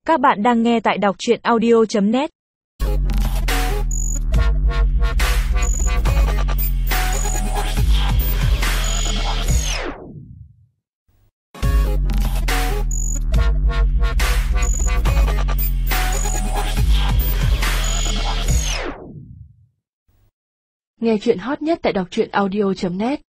Các bạn đang nghe tại đọc truyện audio.net. Nghe truyện hot nhất tại đọc truyện audio.net.